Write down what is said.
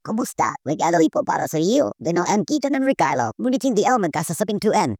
Kumusta? Regalo po para sa iyo. Dino M. Kita ng regalo. Ngunit hindi ako magkasasabing 2N.